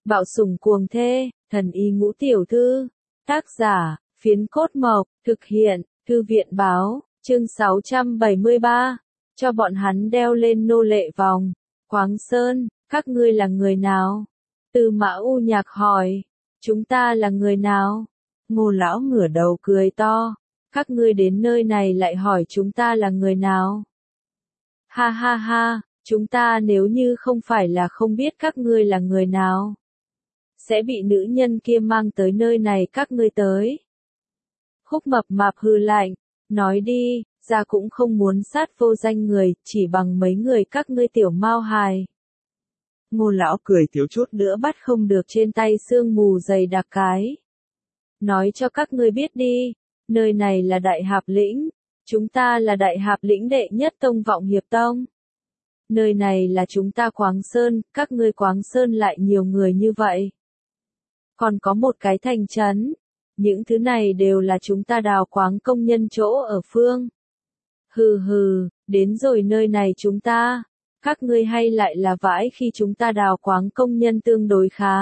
Bạo sủng cuồng thê, thần y ngũ tiểu thư. Tác giả, Phiến Cốt Mộc, thực hiện, Thư viện báo, chương 673. Cho bọn hắn đeo lên nô lệ vòng. Quáng Sơn, các ngươi là người nào? Tư Mã U Nhạc hỏi. Chúng ta là người nào? Ngô lão ngửa đầu cười to. Các ngươi đến nơi này lại hỏi chúng ta là người nào? Ha ha ha, chúng ta nếu như không phải là không biết các ngươi là người nào, sẽ bị nữ nhân kia mang tới nơi này các ngươi tới. Khúc Mập Mạp hừ lạnh, nói đi, ra cũng không muốn sát vô danh người, chỉ bằng mấy người các ngươi tiểu mao hài. Ngô lão cười thiếu chút nữa bắt không được trên tay sương mù dày đặc cái. Nói cho các ngươi biết đi, nơi này là Đại Hạp Lĩnh, chúng ta là Đại Hạp Lĩnh đệ nhất tông Vọng Hiệp Tông. Nơi này là chúng ta Quáng Sơn, các ngươi Quáng Sơn lại nhiều người như vậy. Còn có một cái thành trấn, những thứ này đều là chúng ta đào quáng công nhân chỗ ở phương. Hừ hừ, đến rồi nơi này chúng ta, các ngươi hay lại là vãi khi chúng ta đào quáng công nhân tương đối khá.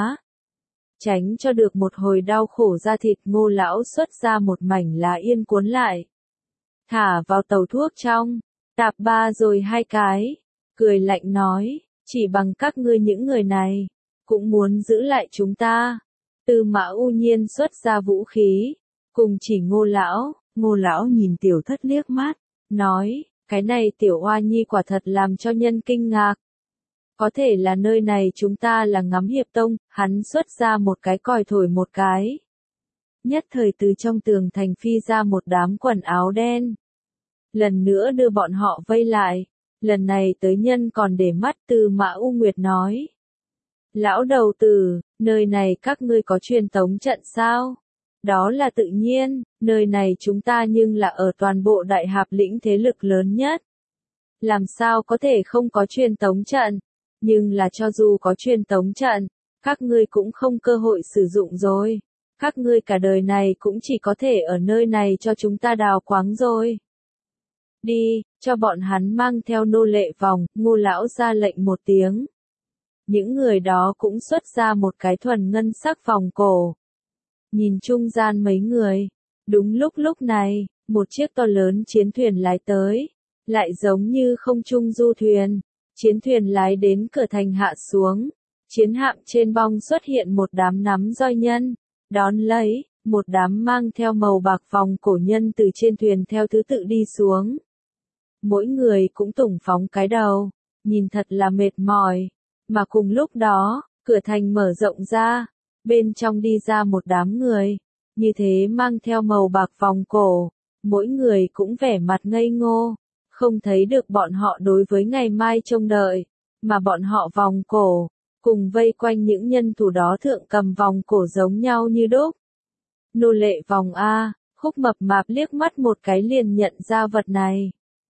Tránh cho được một hồi đau khổ da thịt, Ngô lão xuất ra một mảnh lá yên cuốn lại. Thả vào tàu thuốc trong, tạp ba rồi hai cái, cười lạnh nói, chỉ bằng các ngươi những người này, cũng muốn giữ lại chúng ta. Tư Mã U Nhiên xuất ra vũ khí, cùng chỉ Ngô lão nhìn tiểu thất liếc mắt, nói, cái này tiểu oa nhi quả thật làm cho nhân kinh ngạc. Có thể là nơi này chúng ta là Ngắm Hiệp Tông, hắn xuất ra một cái còi thổi một cái. Nhất thời từ trong tường thành phi ra một đám quần áo đen. Lần nữa đưa bọn họ vây lại, lần này tới nhân còn để mắt. Tư Mã U Nguyệt nói. Lão đầu tử, nơi này các ngươi có truyền tống trận sao? Đó là tự nhiên, nơi này chúng ta nhưng là ở toàn bộ Đại Hạp Lĩnh thế lực lớn nhất. Làm sao có thể không có truyền tống trận? Nhưng là cho dù có truyền tống trận, các ngươi cũng không cơ hội sử dụng rồi. Các ngươi cả đời này cũng chỉ có thể ở nơi này cho chúng ta đào quáng rồi. Đi, cho bọn hắn mang theo nô lệ vòng, Ngô lão ra lệnh một tiếng. Những người đó cũng xuất ra một cái thuần ngân sắc vòng cổ. Nhìn trung gian mấy người, đúng lúc này, một chiếc to lớn chiến thuyền lái tới, lại giống như không trung du thuyền. Chiến thuyền lái đến cửa thành hạ xuống, chiến hạm trên bong xuất hiện một đám nắm roi nhân, đón lấy, một đám mang theo màu bạc vòng cổ nhân từ trên thuyền theo thứ tự đi xuống. Mỗi người cũng tủng phóng cái đầu, nhìn thật là mệt mỏi, mà cùng lúc đó, cửa thành mở rộng ra, bên trong đi ra một đám người, như thế mang theo màu bạc vòng cổ, mỗi người cũng vẻ mặt ngây ngô. Không thấy được bọn họ đối với ngày mai trông đợi, mà bọn họ vòng cổ, cùng vây quanh những nhân thủ đó thượng cầm vòng cổ giống nhau như đúc. Nô lệ vòng A, Khúc Mập Mạp liếc mắt một cái liền nhận ra vật này.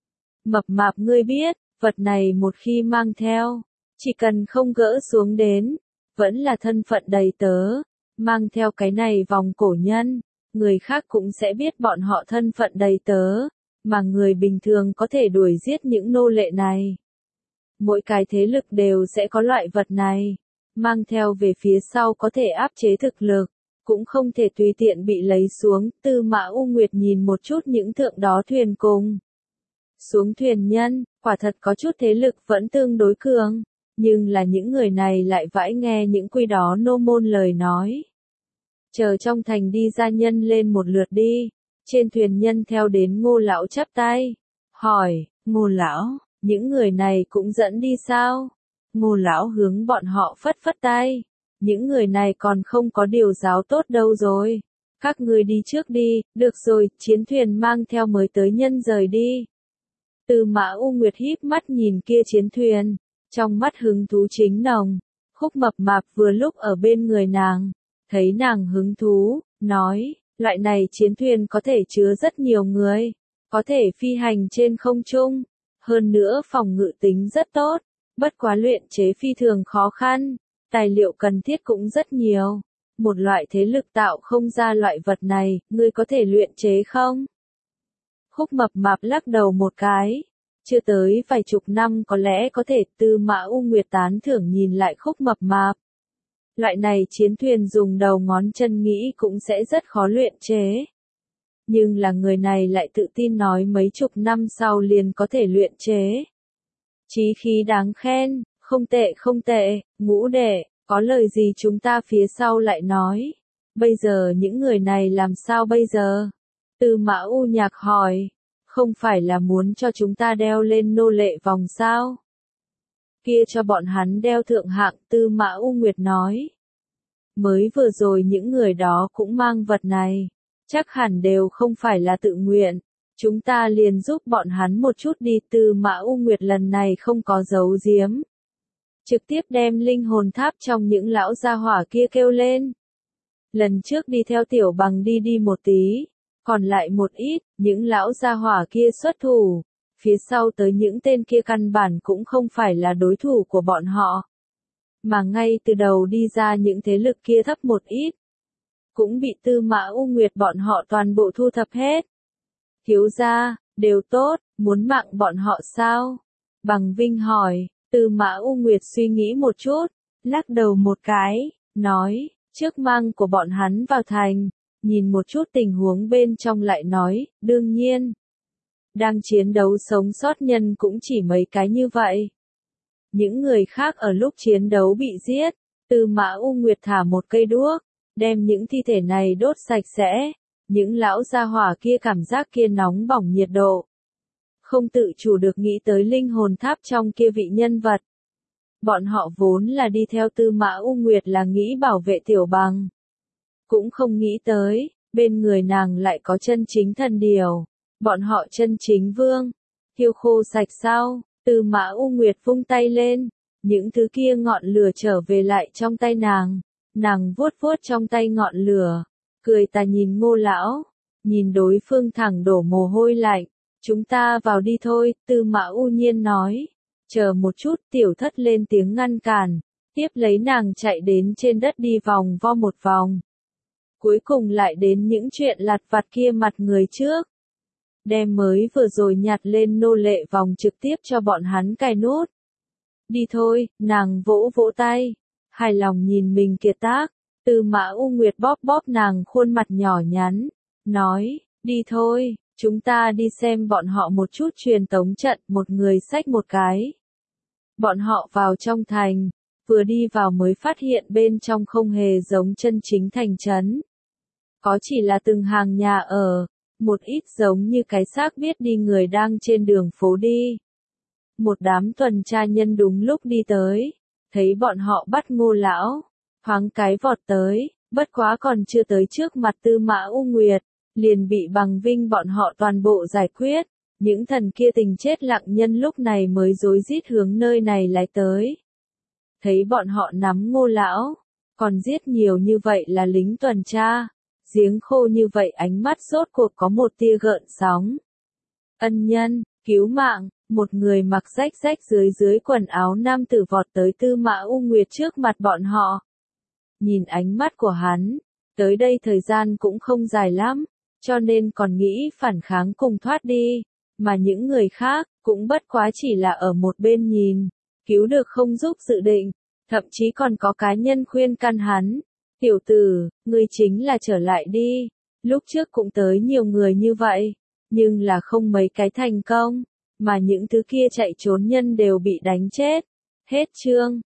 Mập Mạp ngươi biết, vật này một khi mang theo, chỉ cần không gỡ xuống đến, vẫn là thân phận đầy tớ, mang theo cái này vòng cổ nhân, người khác cũng sẽ biết bọn họ thân phận đầy tớ. Mà người bình thường có thể đuổi giết những nô lệ này. Mỗi cái thế lực đều sẽ có loại vật này, mang theo về phía sau có thể áp chế thực lực, cũng không thể tùy tiện bị lấy xuống. Tư Mã U Nguyệt nhìn một chút những thượng đó thuyền cùng xuống thuyền nhân, quả thật có chút thế lực vẫn tương đối cường, nhưng là những người này lại vãi nghe những quy đó nô môn lời nói. Chờ trong thành đi ra nhân lên một lượt đi. Trên thuyền nhân theo đến Ngô lão chắp tay, hỏi, Ngô lão, những người này cũng dẫn đi sao? Ngô lão hướng bọn họ phất phất tay, những người này còn không có điều giáo tốt đâu rồi. Các ngươi đi trước đi, được rồi, chiến thuyền mang theo mới tới nhân rời đi. Tư Mã U Nguyệt híp mắt nhìn kia chiến thuyền, trong mắt hứng thú chính nồng. Khúc Mập Mạp vừa lúc ở bên người nàng, thấy nàng hứng thú, nói. Loại này chiến thuyền có thể chứa rất nhiều người, có thể phi hành trên không trung, hơn nữa phòng ngự tính rất tốt, bất quá luyện chế phi thường khó khăn, tài liệu cần thiết cũng rất nhiều. Một loại thế lực tạo không ra loại vật này, ngươi có thể luyện chế không? Khúc Mập Mạp lắc đầu một cái, chưa tới vài chục năm có lẽ có thể. Tư Mã U Nguyệt tán thưởng nhìn lại Khúc Mập Mạp. Loại này chiến thuyền dùng đầu ngón chân nghĩ cũng sẽ rất khó luyện chế. Nhưng là người này lại tự tin nói mấy chục năm sau liền có thể luyện chế. Chí khí đáng khen, không tệ không tệ, Ngũ đệ, có lời gì chúng ta phía sau lại nói. Bây giờ những người này làm sao bây giờ? Tư Mã U Nhạc hỏi, không phải là muốn cho chúng ta đeo lên nô lệ vòng sao? Kia cho bọn hắn đeo thượng hạng, Tư Mã U Nguyệt nói. Mới vừa rồi những người đó cũng mang vật này, chắc hẳn đều không phải là tự nguyện. Chúng ta liền giúp bọn hắn một chút đi. Tư Mã U Nguyệt lần này không có giấu giếm. Trực tiếp đem linh hồn tháp trong những lão gia hỏa kia kêu lên. Lần trước đi theo Tiểu Bằng đi một tí, còn lại một ít, những lão gia hỏa kia xuất thủ. Phía sau tới những tên kia căn bản cũng không phải là đối thủ của bọn họ. Mà ngay từ đầu đi ra những thế lực kia thấp một ít. Cũng bị Tư Mã U Nguyệt bọn họ toàn bộ thu thập hết. Thiếu gia, đều tốt, muốn mạng bọn họ sao? Bằng Vinh hỏi. Tư Mã U Nguyệt suy nghĩ một chút, lắc đầu một cái, nói, trước mang của bọn hắn vào thành, nhìn một chút tình huống bên trong lại nói, đương nhiên. Đang chiến đấu sống sót nhân cũng chỉ mấy cái như vậy. Những người khác ở lúc chiến đấu bị giết, Tư Mã U Nguyệt thả một cây đuốc, đem những thi thể này đốt sạch sẽ. Những lão gia hỏa kia cảm giác kia nóng bỏng nhiệt độ. Không tự chủ được nghĩ tới linh hồn tháp trong kia vị nhân vật. Bọn họ vốn là đi theo Tư Mã U Nguyệt là nghĩ bảo vệ Tiểu Bằng. Cũng không nghĩ tới, bên người nàng lại có chân chính thần điều. Bọn họ chân chính vương. Thiêu khô sạch sao? Tư Mã U Nguyệt vung tay lên. Những thứ kia ngọn lửa trở về lại trong tay nàng. Nàng vuốt vuốt trong tay ngọn lửa. Cười ta nhìn Ngô lão. Nhìn đối phương thẳng đổ mồ hôi lạnh. Chúng ta vào đi thôi, Tư Mã U Nhiên nói. Chờ một chút, Tiểu Thất lên tiếng ngăn cản. Tiếp lấy nàng chạy đến trên đất đi vòng vo một vòng. Cuối cùng lại đến những chuyện lặt vặt kia mặt người trước. Đem mới vừa rồi nhặt lên nô lệ vòng trực tiếp cho bọn hắn cài nút. Đi thôi, nàng vỗ vỗ tay. Hài lòng nhìn mình kiệt tác. Tư Mã U Nguyệt bóp bóp nàng khuôn mặt nhỏ nhắn. Nói, đi thôi. Chúng ta đi xem bọn họ một chút truyền tống trận, một người xách một cái. Bọn họ vào trong thành, vừa đi vào mới phát hiện bên trong không hề giống chân chính thành trấn. Có chỉ là từng hàng nhà ở, một ít giống như cái xác biết đi người đang trên đường phố đi. Một đám tuần tra nhân đúng lúc đi tới, thấy bọn họ bắt Ngô lão, thoáng cái vọt tới, bất quá còn chưa tới trước mặt Tư Mã U Nguyệt. Liền bị Bằng Vinh bọn họ toàn bộ giải quyết, những thần kia tình chết lặng nhân lúc này mới rối rít hướng nơi này lại tới. Thấy bọn họ nắm Ngô lão, còn giết nhiều như vậy là lính tuần tra, giếng khô như vậy ánh mắt rốt cuộc có một tia gợn sóng. Ân nhân, cứu mạng, một người mặc rách rách dưới quần áo nam tử vọt tới Tư Mã U Nguyệt trước mặt bọn họ. Nhìn ánh mắt của hắn, tới đây thời gian cũng không dài lắm. Cho nên còn nghĩ phản kháng cùng thoát đi, mà những người khác cũng bất quá chỉ là ở một bên nhìn, cứu được không giúp dự định, thậm chí còn có cá nhân khuyên can hắn, tiểu tử, ngươi chính là trở lại đi, lúc trước cũng tới nhiều người như vậy, nhưng là không mấy cái thành công, mà những thứ kia chạy trốn nhân đều bị đánh chết. Hết chương.